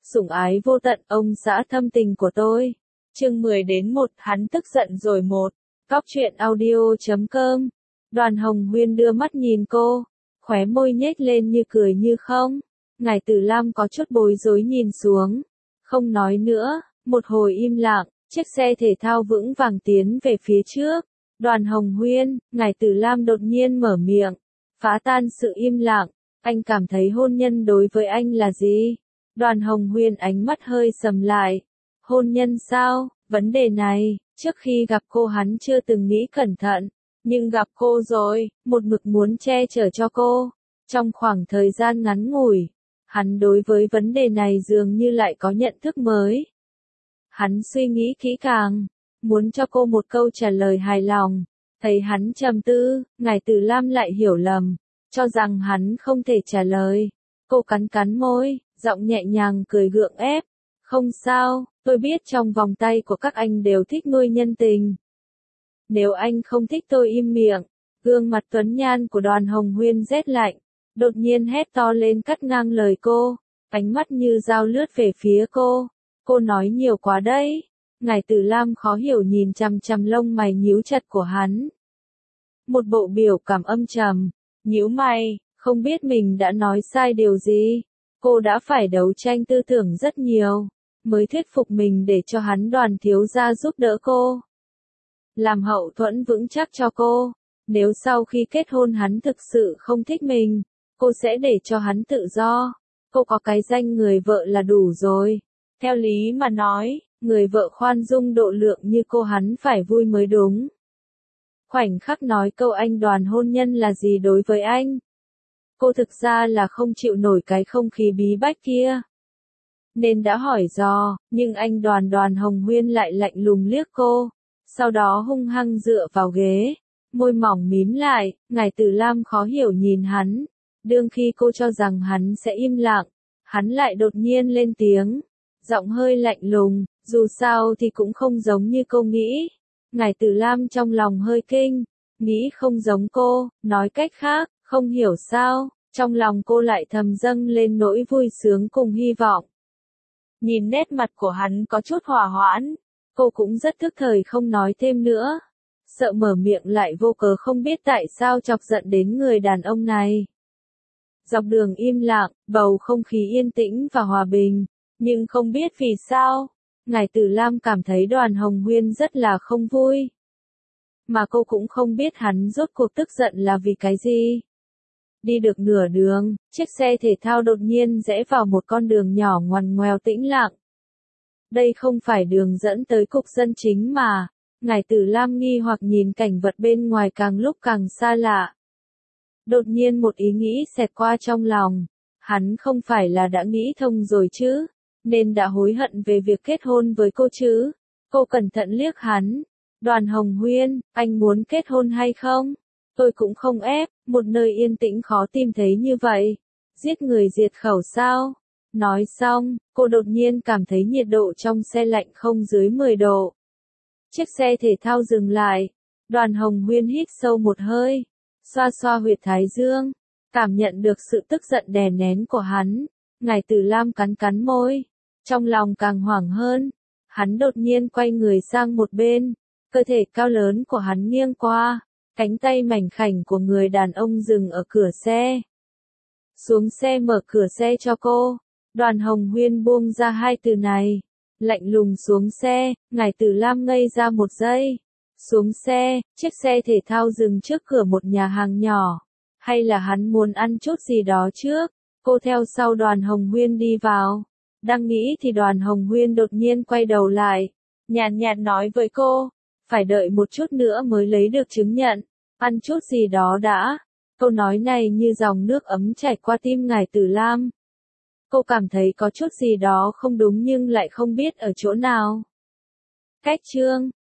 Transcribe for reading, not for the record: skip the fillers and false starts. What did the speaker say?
sủng ái vô tận ông xã thâm tình của tôi. Chương 10-1 hắn tức giận rồi một. Cóc truyện audio.com. Đoàn Hồng Huyên đưa mắt nhìn cô, khóe môi nhếch lên như cười như không. Ngài Tử Lam có chút bối rối nhìn xuống, không nói nữa, một hồi im lặng, chiếc xe thể thao vững vàng tiến về phía trước. Đoàn Hồng Huyên, Ngài Tử Lam đột nhiên mở miệng, phá tan sự im lặng, anh cảm thấy hôn nhân đối với anh là gì? Đoàn Hồng Huyên ánh mắt hơi sầm lại. Hôn nhân sao? Vấn đề này, trước khi gặp cô hắn chưa từng nghĩ cẩn thận, nhưng gặp cô rồi, một mực muốn che chở cho cô. Trong khoảng thời gian ngắn ngủi, hắn đối với vấn đề này dường như lại có nhận thức mới. Hắn suy nghĩ kỹ càng, muốn cho cô một câu trả lời hài lòng. Thấy hắn trầm tư, Ngài Tử Lam lại hiểu lầm, cho rằng hắn không thể trả lời. Cô cắn cắn môi, giọng nhẹ nhàng cười gượng ép. Không sao, tôi biết trong vòng tay của các anh đều thích nuôi nhân tình. Nếu anh không thích tôi im miệng. Gương mặt tuấn nhan của Đoàn Hồng Huyên rét lạnh, đột nhiên hét to lên cắt ngang lời cô, ánh mắt như dao lướt về phía cô. Cô nói nhiều quá đấy. Ngài Tử Lam khó hiểu nhìn chằm chằm lông mày nhíu chặt của hắn. Một bộ biểu cảm âm trầm, nhíu mày, không biết mình đã nói sai điều gì. Cô đã phải đấu tranh tư tưởng rất nhiều, mới thuyết phục mình để cho hắn Đoàn thiếu gia giúp đỡ cô, làm hậu thuẫn vững chắc cho cô. Nếu sau khi kết hôn hắn thực sự không thích mình, cô sẽ để cho hắn tự do. Cô có cái danh người vợ là đủ rồi. Theo lý mà nói, người vợ khoan dung độ lượng như cô hắn phải vui mới đúng. Khoảnh khắc nói câu anh Đoàn hôn nhân là gì đối với anh. Cô thực ra là không chịu nổi cái không khí bí bách kia, nên đã hỏi dò, nhưng anh Đoàn Hồng Huyên lại lạnh lùng liếc cô, sau đó hung hăng dựa vào ghế, môi mỏng mím lại. Ngài Tử Lam khó hiểu nhìn hắn, đương khi cô cho rằng hắn sẽ im lặng, hắn lại đột nhiên lên tiếng, giọng hơi lạnh lùng, dù sao thì cũng không giống như cô nghĩ. Ngài Tử Lam trong lòng hơi kinh, nghĩ không giống cô, nói cách khác, không hiểu sao, trong lòng cô lại thầm dâng lên nỗi vui sướng cùng hy vọng. Nhìn nét mặt của hắn có chút hòa hoãn, cô cũng rất thức thời không nói thêm nữa, sợ mở miệng lại vô cớ không biết tại sao chọc giận đến người đàn ông này. Dọc đường im lặng, bầu không khí yên tĩnh và hòa bình, nhưng không biết vì sao, Ngài Tử Lam cảm thấy Đoàn Hồng Huyên rất là không vui. Mà cô cũng không biết hắn rốt cuộc tức giận là vì cái gì. Đi được nửa đường, chiếc xe thể thao đột nhiên rẽ vào một con đường nhỏ ngoằn ngoèo tĩnh lặng. Đây không phải đường dẫn tới cục dân chính mà. Ngài Tử Lam nghi hoặc nhìn cảnh vật bên ngoài càng lúc càng xa lạ. Đột nhiên một ý nghĩ xẹt qua trong lòng. Hắn không phải là đã nghĩ thông rồi chứ, nên đã hối hận về việc kết hôn với cô chứ. Cô cẩn thận liếc hắn. Đoàn Hồng Huyên, anh muốn kết hôn hay không? Tôi cũng không ép, một nơi yên tĩnh khó tìm thấy như vậy. Giết người diệt khẩu sao? Nói xong, cô đột nhiên cảm thấy nhiệt độ trong xe lạnh không dưới 10 độ. Chiếc xe thể thao dừng lại. Đoàn Hồng Huyên hít sâu một hơi, xoa xoa huyệt thái dương, cảm nhận được sự tức giận đè nén của hắn. Ngài Tử Lam cắn cắn môi, trong lòng càng hoảng hơn. Hắn đột nhiên quay người sang một bên, cơ thể cao lớn của hắn nghiêng qua, cánh tay mảnh khảnh của người đàn ông dừng ở cửa xe. Xuống xe mở cửa xe cho cô. Đoàn Hồng Huyên buông ra hai từ này, lạnh lùng xuống xe. Ngài Tử Lam ngây ra một giây. Xuống xe, chiếc xe thể thao dừng trước cửa một nhà hàng nhỏ. Hay là hắn muốn ăn chút gì đó trước? Cô theo sau Đoàn Hồng Huyên đi vào. Đang nghĩ thì Đoàn Hồng Huyên đột nhiên quay đầu lại, nhàn nhạt nói với cô, phải đợi một chút nữa mới lấy được chứng nhận, ăn chút gì đó đã. Câu nói này như dòng nước ấm chảy qua tim Ngài Tử Lam. Cô cảm thấy có chút gì đó không đúng nhưng lại không biết ở chỗ nào. Cách chương